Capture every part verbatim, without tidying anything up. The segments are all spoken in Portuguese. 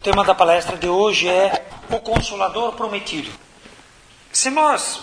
tema da palestra de hoje é o Consolador Prometido. Se nós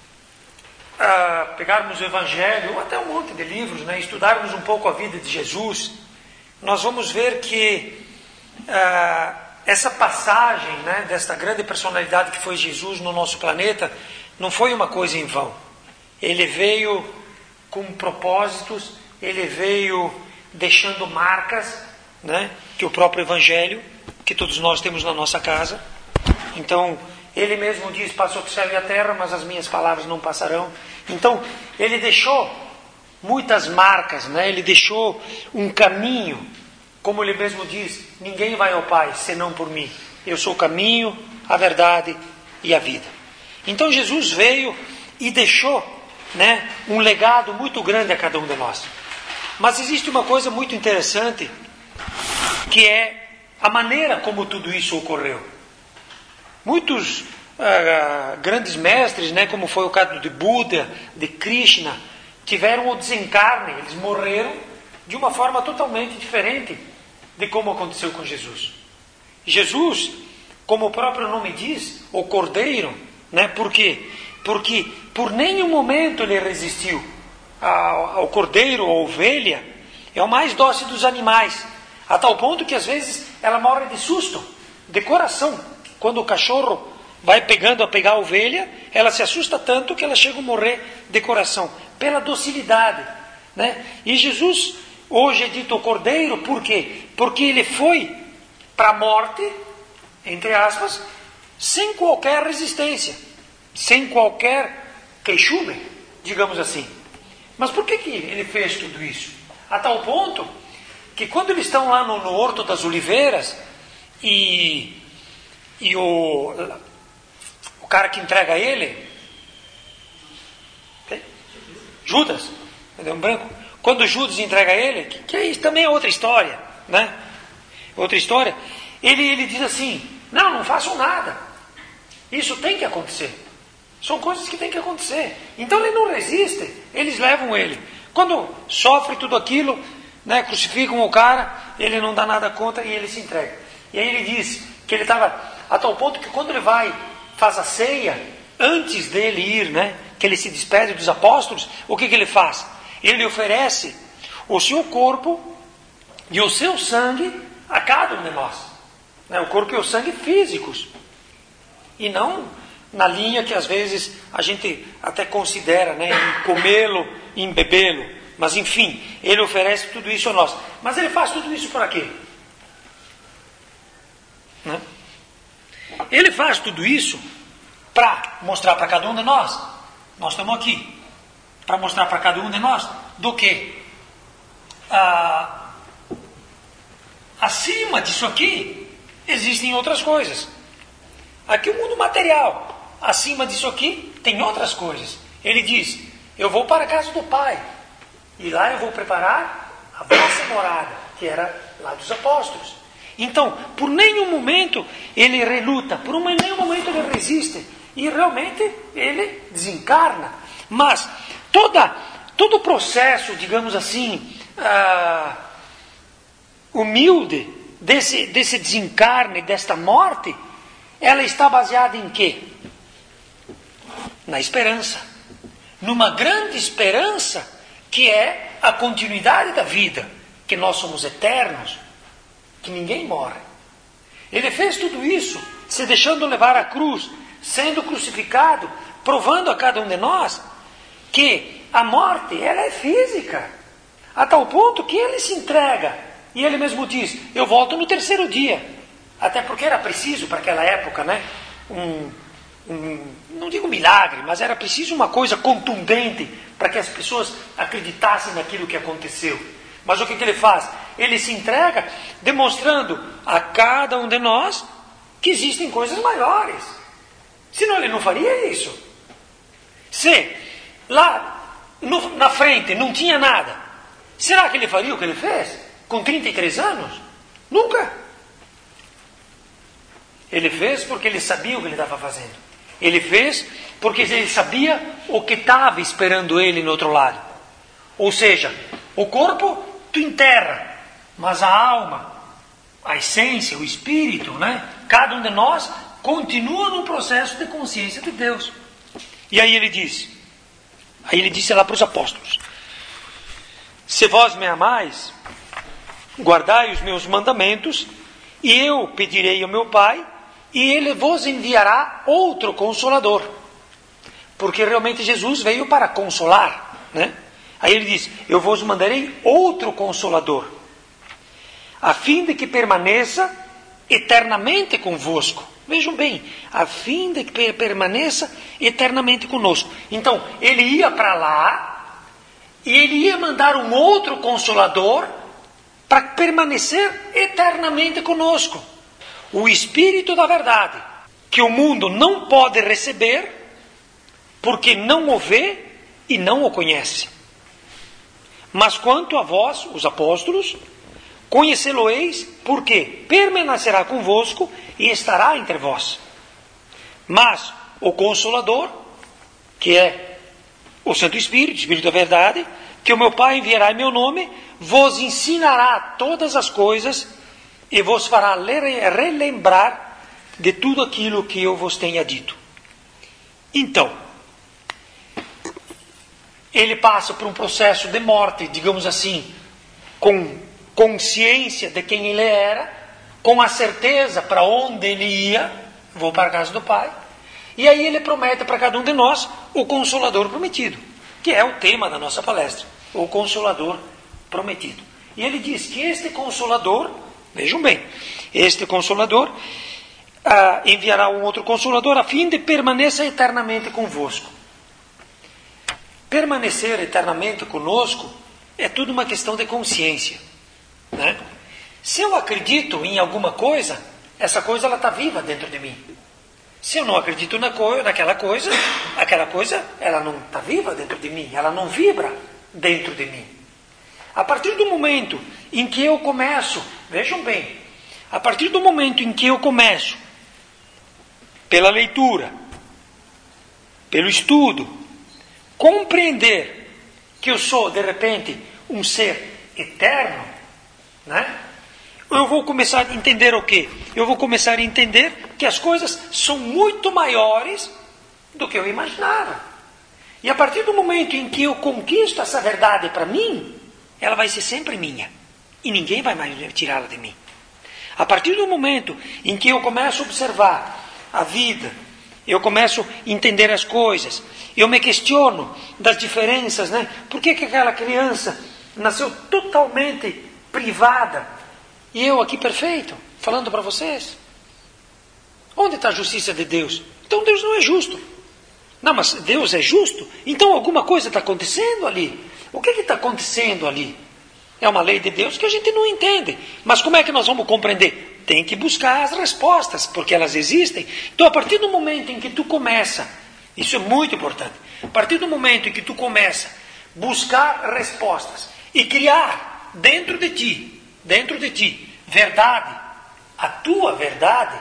ah, pegarmos o Evangelho, ou até um monte de livros, né, estudarmos um pouco a vida de Jesus, nós vamos ver que ah, essa passagem, né, desta grande personalidade que foi Jesus no nosso planeta, não foi uma coisa em vão. Ele veio com propósitos, ele veio deixando marcas, né, que o próprio Evangelho, que todos nós temos na nossa casa. Então, ele mesmo diz, passou o céu e a terra, mas as minhas palavras não passarão. Então, ele deixou muitas marcas, né? Ele deixou um caminho, como ele mesmo diz, ninguém vai ao Pai senão por mim. Eu sou o caminho, a verdade e a vida. Então, Jesus veio e deixou, né, um legado muito grande a cada um de nós. Mas existe uma coisa muito interessante, que é a maneira como tudo isso ocorreu. Muitos ah, grandes mestres, né, como foi o caso de Buda, de Krishna, tiveram o desencarne, eles morreram de uma forma totalmente diferente de como aconteceu com Jesus. Jesus, como o próprio nome diz, o Cordeiro, né, por quê? Porque por nenhum momento ele resistiu ao, ao cordeiro, ou ovelha, é o mais dócil dos animais, a tal ponto que às vezes ela morre de susto, de coração. Quando o cachorro vai pegando a pegar a ovelha, ela se assusta tanto que ela chega a morrer de coração, pela docilidade, né? E Jesus hoje é dito o cordeiro, por quê? Porque ele foi para a morte, entre aspas, sem qualquer resistência, sem qualquer queixume, digamos assim. Mas por que, que ele fez tudo isso? A tal ponto que quando eles estão lá no, no Horto das Oliveiras e, e o, o cara que entrega ele, Judas, deu um branco, quando Judas entrega ele, que, que é isso também é outra história, né? Outra história, ele, ele diz assim, não, não façam nada, isso tem que acontecer, são coisas que tem que acontecer. Então ele não resiste, eles levam ele. Quando sofre tudo aquilo, né, crucificam o cara, ele não dá nada contra e ele se entrega. E aí ele diz que ele estava a tal ponto que quando ele vai, faz a ceia, antes dele ir, né, que ele se despede dos apóstolos, o que, que ele faz? Ele oferece o seu corpo e o seu sangue a cada um de nós, né, o corpo e o sangue físicos, e não na linha que às vezes a gente até considera, né, em comê-lo, em bebê-lo. Mas enfim, ele oferece tudo isso a nós. Mas ele faz tudo isso para quê? Né? Ele faz tudo isso para mostrar para cada um de nós. Nós estamos aqui para mostrar para cada um de nós do que? Ah, acima disso aqui existem outras coisas. Aqui é o mundo material. Acima disso aqui tem outras coisas. Ele diz, eu vou para a casa do Pai. E lá eu vou preparar a vossa morada, que era lá dos apóstolos. Então, por nenhum momento ele reluta, por nenhum momento ele resiste. E realmente ele desencarna. Mas toda, todo o processo, digamos assim, ah, humilde desse, desse desencarne, desta morte, ela está baseada em quê? Na esperança. Numa grande esperança, que é a continuidade da vida, que nós somos eternos, que ninguém morre. Ele fez tudo isso, se deixando levar à cruz, sendo crucificado, provando a cada um de nós que a morte, ela é física, a tal ponto que ele se entrega, e ele mesmo diz, eu volto no terceiro dia, até porque era preciso para aquela época, né, um, um, não digo milagre, mas era preciso uma coisa contundente, para que as pessoas acreditassem naquilo que aconteceu. Mas o que, que ele faz? Ele se entrega demonstrando a cada um de nós que existem coisas maiores. Senão ele não faria isso. Se lá no, na frente não tinha nada, será que ele faria o que ele fez? Com trinta e três anos? Nunca. Ele fez porque ele sabia o que ele estava fazendo. Ele fez porque ele sabia o que estava esperando ele no outro lado. Ou seja, o corpo tu enterra, mas a alma a essência, o espírito, né? Cada um de nós continua no processo de consciência de Deus. E aí ele diz, aí ele disse lá para os apóstolos: se vós me amais, guardai os meus mandamentos, e eu pedirei ao meu Pai, e ele vos enviará outro Consolador. Porque realmente Jesus veio para consolar, né? Aí ele diz: eu vos mandarei outro Consolador, a fim de que permaneça eternamente convosco. Vejam bem, a fim de que permaneça eternamente conosco. Então, ele ia para lá, e ele ia mandar um outro Consolador, para permanecer eternamente conosco. O Espírito da verdade, que o mundo não pode receber, porque não o vê e não o conhece. Mas quanto a vós, os apóstolos, conhecê-lo-eis, porque permanecerá convosco e estará entre vós. Mas o Consolador, que é o Santo Espírito, o Espírito da verdade, que o meu Pai enviará em meu nome, vos ensinará todas as coisas e vos fará relembrar de tudo aquilo que eu vos tenha dito. Então, ele passa por um processo de morte, digamos assim, com consciência de quem ele era, com a certeza para onde ele ia, vou para a casa do Pai, e aí ele promete para cada um de nós o Consolador prometido, que é o tema da nossa palestra, o Consolador prometido. E ele diz que este Consolador, vejam bem, este Consolador ah, enviará um outro Consolador a fim de permanecer eternamente convosco. Permanecer eternamente conosco é tudo uma questão de consciência, né? Se eu acredito em alguma coisa, essa coisa ela está viva dentro de mim. Se eu não acredito na co- naquela coisa, aquela coisa ela não está viva dentro de mim, ela não vibra dentro de mim. A partir do momento em que eu começo, vejam bem, a partir do momento em que eu começo, pela leitura, pelo estudo, compreender que eu sou, de repente, um ser eterno, né? Eu vou começar a entender o quê? Eu vou começar a entender que as coisas são muito maiores do que eu imaginava. E a partir do momento em que eu conquisto essa verdade para mim, ela vai ser sempre minha. E ninguém vai mais tirá-la de mim. A partir do momento em que eu começo a observar a vida, eu começo a entender as coisas, eu me questiono das diferenças, né? Por que que aquela criança nasceu totalmente privada e eu aqui perfeito, falando para vocês? Onde está a justiça de Deus? Então Deus não é justo. Não, mas Deus é justo? Então alguma coisa está acontecendo ali. O que está acontecendo ali? É uma lei de Deus que a gente não entende. Mas como é que nós vamos compreender? Tem que buscar as respostas, porque elas existem. Então, a partir do momento em que tu começa, isso é muito importante, a partir do momento em que tu começa a buscar respostas e criar dentro de ti, dentro de ti, verdade, a tua verdade,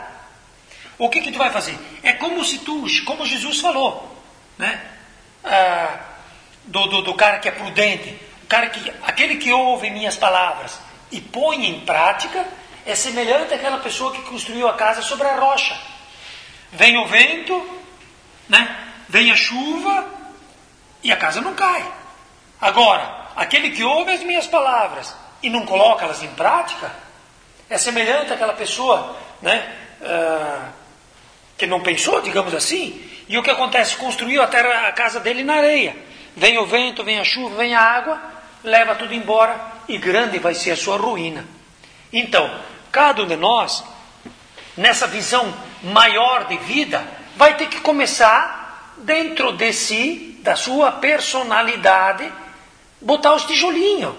o que que tu vai fazer? É como se tu, como Jesus falou, né? Ah, do, do, do cara que é prudente, o cara que, aquele que ouve minhas palavras e põe em prática, é semelhante àquela pessoa que construiu a casa sobre a rocha. Vem o vento, né? Vem a chuva e a casa não cai. Agora, aquele que ouve as minhas palavras e não coloca elas em prática, é semelhante àquela pessoa, né? Uh, que não pensou, digamos assim, e o que acontece? Construiu a, terra, a casa dele na areia. Vem o vento, vem a chuva, vem a água, leva tudo embora e grande vai ser a sua ruína. Então, cada um de nós, nessa visão maior de vida, vai ter que começar dentro de si, da sua personalidade, botar os tijolinhos,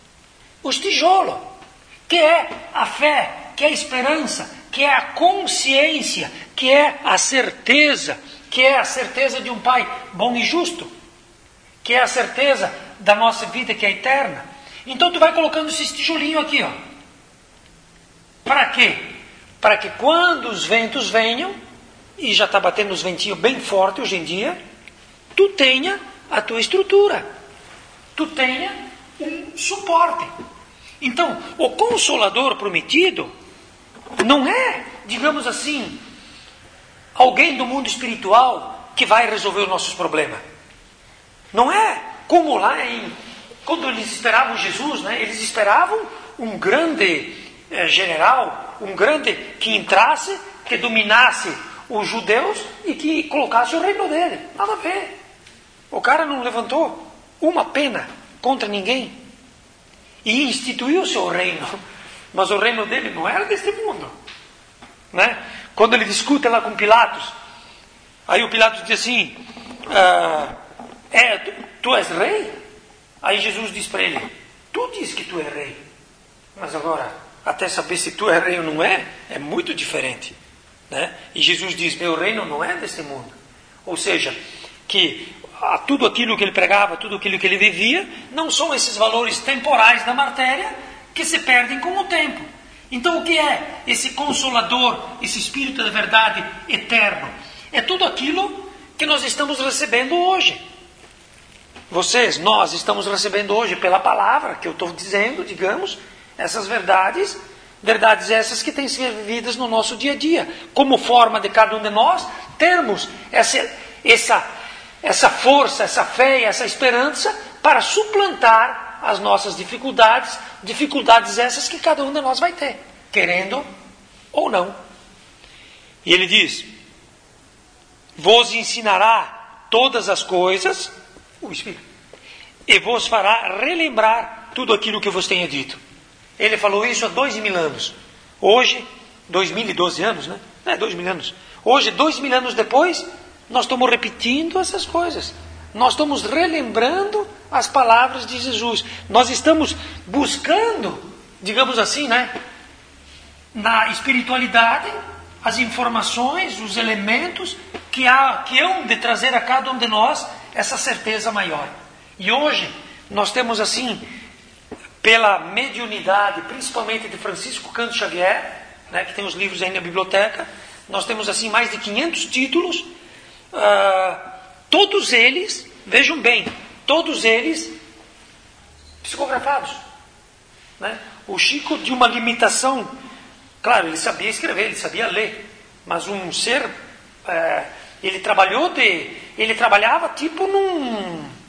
os tijolos, que é a fé, que é a esperança, que é a consciência, que é a certeza, que é a certeza de um Pai bom e justo, que é a certeza da nossa vida que é eterna. Então tu vai colocando esses tijolinhos aqui, ó. Para quê? Para que quando os ventos venham, e já está batendo os ventinhos bem forte hoje em dia, tu tenha a tua estrutura, tu tenha um suporte. Então, o Consolador prometido não é, digamos assim, alguém do mundo espiritual que vai resolver os nossos problemas. Não é como lá em... Quando eles esperavam Jesus, né, eles esperavam um grande eh, general, um grande que entrasse, que dominasse os judeus e que colocasse o reino dele. Nada a ver. O cara não levantou uma pena contra ninguém. E instituiu o seu reino. Mas o reino dele não era deste mundo. Né? Quando ele discute lá com Pilatos, aí o Pilatos diz assim, ah, é, tu, tu és rei? Aí Jesus diz para ele, tu diz que tu és rei. Mas agora, até saber se tu és rei ou não é, é muito diferente. Né? E Jesus diz, meu reino não é deste mundo. Ou seja, que a, tudo aquilo que ele pregava, tudo aquilo que ele vivia, não são esses valores temporais da matéria que se perdem com o tempo. Então o que é esse Consolador, esse Espírito da verdade eterno? É tudo aquilo que nós estamos recebendo hoje. Vocês, nós estamos recebendo hoje pela palavra que eu estou dizendo, digamos, essas verdades, verdades essas que têm sido vividas no nosso dia a dia, como forma de cada um de nós termos essa, essa, essa força, essa fé, essa esperança para suplantar as nossas dificuldades, dificuldades essas que cada um de nós vai ter, querendo ou não. E ele diz, vos ensinará todas as coisas, o Espírito, e vos fará relembrar tudo aquilo que eu vos tenho dito. Ele falou isso há dois mil anos. Hoje, dois mil e doze anos, né? É, dois mil anos. Hoje, dois mil anos depois, nós estamos repetindo essas coisas. Nós estamos relembrando as palavras de Jesus. Nós estamos buscando, digamos assim, né? Na espiritualidade, as informações, os elementos que, há, que hão de trazer a cada um de nós essa certeza maior. E hoje, nós temos assim, pela mediunidade, principalmente de Francisco Canto Xavier, né, que tem os livros aí na biblioteca, nós temos assim mais de quinhentos títulos, uh, todos eles, vejam bem, todos eles psicografados. Né? O Chico, de uma limitação, claro, ele sabia escrever, ele sabia ler, mas um ser, uh, ele trabalhou de, ele trabalhava tipo num...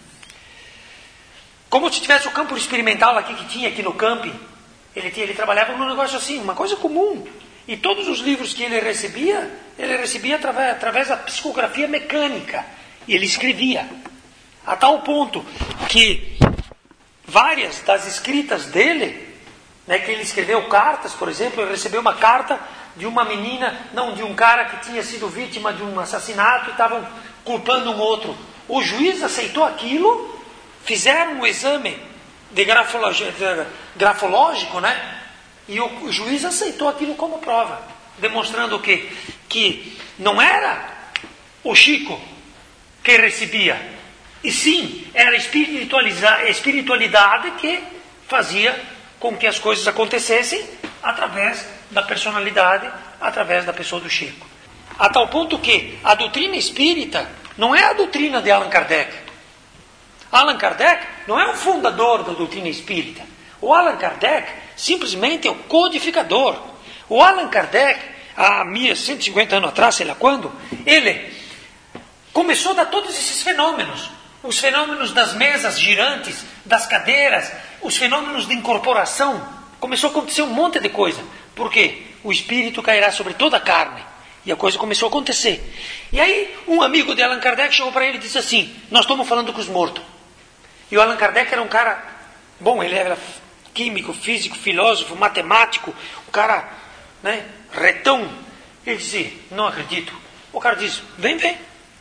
Como se tivesse o campo experimental aqui que tinha aqui no camping. Ele, tinha, ele trabalhava num negócio assim, uma coisa comum. E todos os livros que ele recebia, ele recebia através, através da psicografia mecânica. E ele escrevia. A tal ponto que várias das escritas dele, né, que ele escreveu cartas, por exemplo, ele recebeu uma carta de uma menina, não, de um cara que tinha sido vítima de um assassinato e estavam culpando um outro. O juiz aceitou aquilo, fizeram um exame de grafológico, de grafológico, né? E o, o juiz aceitou aquilo como prova, demonstrando o quê? Que não era o Chico que recebia, e sim, era a espiritualidade que fazia com que as coisas acontecessem através da personalidade, através da pessoa do Chico. A tal ponto que a doutrina espírita não é a doutrina de Allan Kardec. Allan Kardec não é o fundador da doutrina espírita. O Allan Kardec simplesmente é o codificador. O Allan Kardec, há cento e cinquenta anos atrás, sei lá quando, ele começou a dar todos esses fenômenos. Os fenômenos das mesas girantes, das cadeiras, os fenômenos de incorporação. Começou a acontecer um monte de coisa. Por quê? O espírito cairá sobre toda a carne. E a coisa começou a acontecer. E aí, um amigo de Allan Kardec chegou para ele e disse assim, nós estamos falando com os mortos. E o Allan Kardec era um cara, bom, ele era químico, físico, filósofo, matemático, um cara, né, retão. Ele disse, não acredito. O cara disse, vem, vem.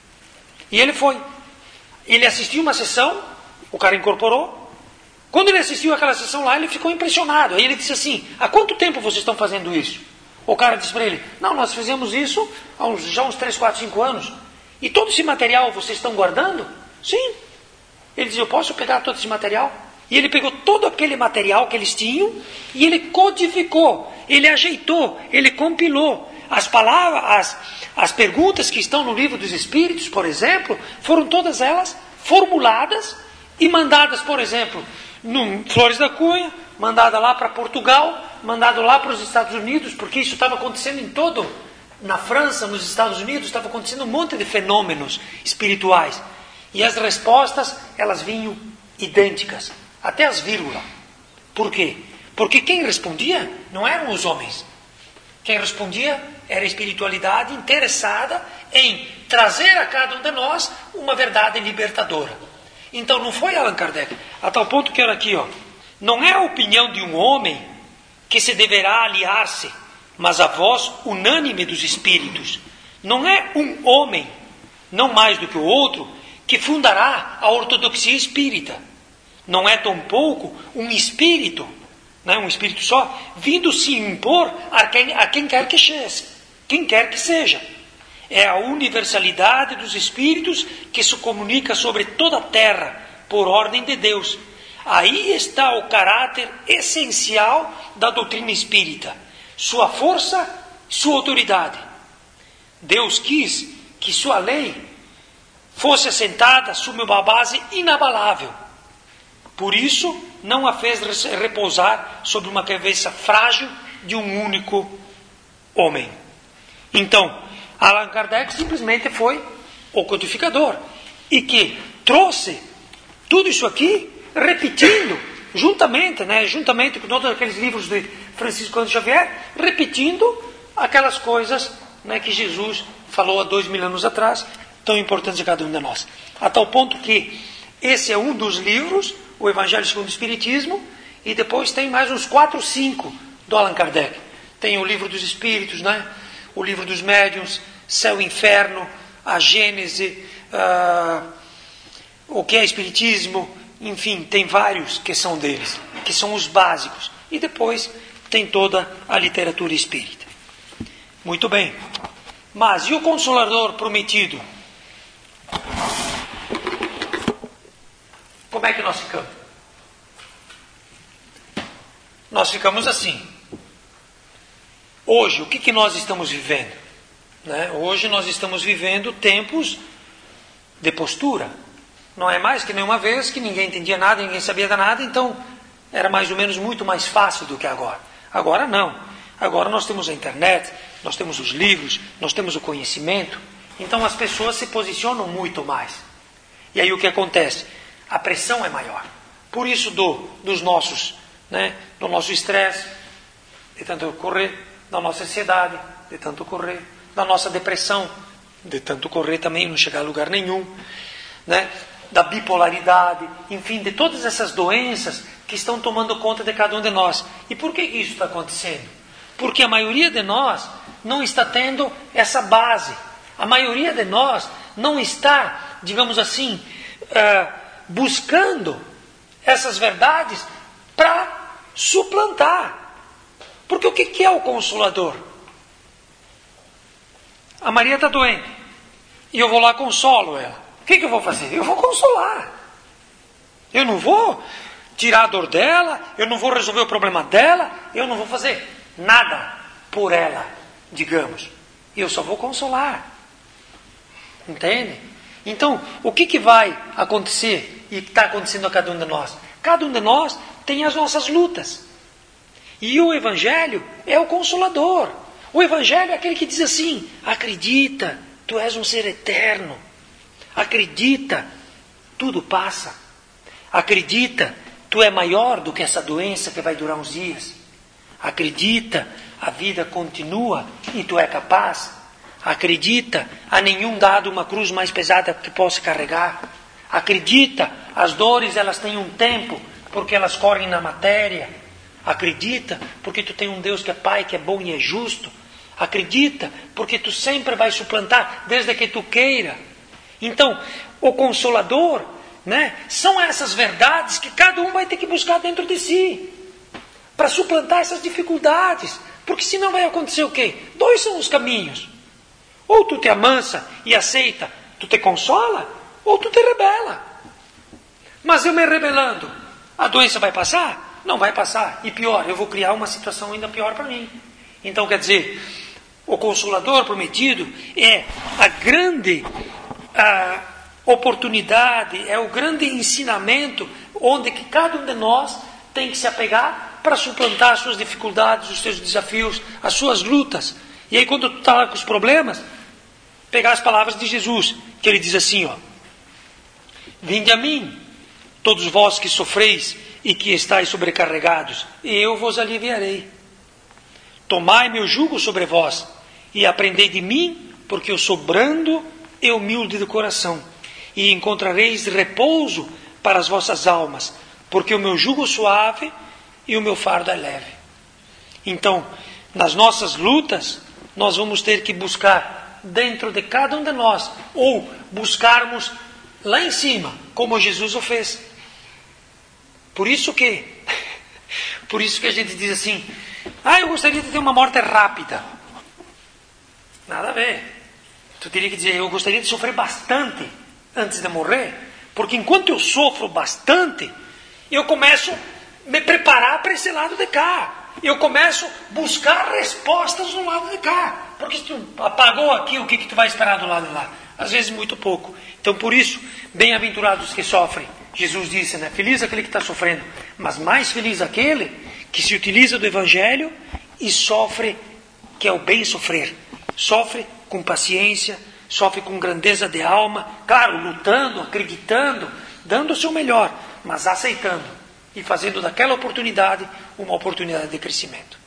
E ele foi. Ele assistiu uma sessão, o cara incorporou. Quando ele assistiu aquela sessão lá, ele ficou impressionado. Aí ele disse assim, há quanto tempo vocês estão fazendo isso? O cara disse para ele, não, nós fizemos isso há uns, já uns três, quatro, cinco anos. E todo esse material vocês estão guardando? Sim. Ele disse, eu posso pegar todo esse material? E ele pegou todo aquele material que eles tinham e ele codificou, ele ajeitou, ele compilou. As palavras, as, as perguntas que estão no Livro dos Espíritos, por exemplo, foram todas elas formuladas e mandadas, por exemplo, no Flores da Cunha, mandada lá para Portugal, mandado lá para os Estados Unidos, porque isso estava acontecendo em todo, na França, nos Estados Unidos, estava acontecendo um monte de fenômenos espirituais. E as respostas, elas vinham idênticas, até as vírgulas. Por quê? Porque quem respondia não eram os homens. Quem respondia era a espiritualidade interessada em trazer a cada um de nós uma verdade libertadora. Então não foi Allan Kardec, a tal ponto que era aqui, ó, não é a opinião de um homem que se deverá aliar-se, mas a voz unânime dos espíritos. Não é um homem, não mais do que o outro, que fundará a ortodoxia espírita. Não é tampouco um espírito, não é um espírito só, vindo se impor a quem, a quem quer que seja, quem quer que seja. É a universalidade dos espíritos que se comunica sobre toda a terra, por ordem de Deus. Aí está o caráter essencial da doutrina espírita, sua força, sua autoridade. Deus quis que sua lei fosse assentada sobre uma base inabalável. Por isso, não a fez repousar sobre uma cabeça frágil de um único homem. Então, Allan Kardec simplesmente foi o codificador e que trouxe tudo isso aqui repetindo, juntamente, né, juntamente com todos aqueles livros de Francisco Cândido Xavier, repetindo aquelas coisas, né, que Jesus falou há dois mil anos atrás, tão importantes a cada um de nós. A tal ponto que esse é um dos livros, o Evangelho segundo o Espiritismo, e depois tem mais uns quatro, cinco do Allan Kardec. Tem o Livro dos Espíritos, né, o Livro dos Médiuns, Céu e Inferno, a Gênese, uh, o que é Espiritismo, enfim, tem vários que são deles, que são os básicos. E depois tem toda a literatura espírita. Muito bem. Mas e o Consolador prometido? Como é que nós ficamos? Nós ficamos assim. Hoje, o que, que nós estamos vivendo? Né? Hoje nós estamos vivendo tempos de postura. Não é mais que nenhuma vez que ninguém entendia nada, ninguém sabia de nada, então era mais ou menos muito mais fácil do que agora. Agora não. Agora nós temos a internet, nós temos os livros, nós temos o conhecimento, então as pessoas se posicionam muito mais. E aí o que acontece? A pressão é maior. Por isso do, dos nossos, né, do nosso estresse, de tanto correr, da nossa ansiedade, de tanto correr, da nossa depressão, de tanto correr também, não chegar a lugar nenhum, né, da bipolaridade, enfim, de todas essas doenças que estão tomando conta de cada um de nós. E por que isso está acontecendo? Porque a maioria de nós não está tendo essa base. A maioria de nós não está, digamos assim, uh, buscando essas verdades para suplantar. Porque o que é o Consolador? A Maria está doente e eu vou lá consolo ela. O que, que eu vou fazer? Eu vou consolar. Eu não vou tirar a dor dela, eu não vou resolver o problema dela, eu não vou fazer nada por ela, digamos. Eu só vou consolar. Entende? Então, o que, que vai acontecer e está acontecendo a cada um de nós? Cada um de nós tem as nossas lutas. E o Evangelho é o Consolador. O Evangelho é aquele que diz assim: acredita, tu és um ser eterno. Acredita, tudo passa. Acredita, tu é maior do que essa doença que vai durar uns dias. Acredita, a vida continua e tu é capaz. Acredita, a nenhum dado uma cruz mais pesada que possa carregar. Acredita, as dores elas têm um tempo, porque elas correm na matéria. Acredita, porque tu tem um Deus que é Pai, que é bom e é justo. Acredita, porque tu sempre vai suplantar, desde que tu queira. Então, o Consolador, né, são essas verdades que cada um vai ter que buscar dentro de si, para suplantar essas dificuldades. Porque senão vai acontecer o quê? Dois são os caminhos. Ou tu te amansa e aceita, tu te consola, ou tu te rebela. Mas eu me rebelando, a doença vai passar? Não vai passar. E pior, eu vou criar uma situação ainda pior para mim. Então, quer dizer, o Consolador prometido é a grande a oportunidade, é o grande ensinamento onde que cada um de nós tem que se apegar para suplantar as suas dificuldades, os seus desafios, as suas lutas. E aí quando tu está lá com os problemas, pegar as palavras de Jesus, que ele diz assim, ó: vinde a mim, todos vós que sofreis e que estáis sobrecarregados, e eu vos aliviarei. Tomai meu jugo sobre vós, e aprendei de mim, porque eu sou brando e humilde de coração, e encontrareis repouso para as vossas almas, porque o meu jugo é suave e o meu fardo é leve. Então, nas nossas lutas, nós vamos ter que buscar dentro de cada um de nós, ou buscarmos lá em cima, como Jesus o fez. Por isso que, por isso que a gente diz assim, ah, eu gostaria de ter uma morte rápida. Nada a ver. Tu teria que dizer, eu gostaria de sofrer bastante antes de morrer, porque enquanto eu sofro bastante, eu começo a me preparar para esse lado de cá. Eu começo a buscar respostas do lado de cá. Porque se tu apagou aqui, o que, que tu vai esperar do lado de lá? Às vezes muito pouco. Então por isso, bem-aventurados que sofrem. Jesus disse, né? Feliz aquele que está sofrendo, mas mais feliz aquele que se utiliza do Evangelho e sofre, que é o bem sofrer. Sofre com paciência, sofre com grandeza de alma, claro, lutando, acreditando, dando o seu melhor, mas aceitando e fazendo daquela oportunidade uma oportunidade de crescimento.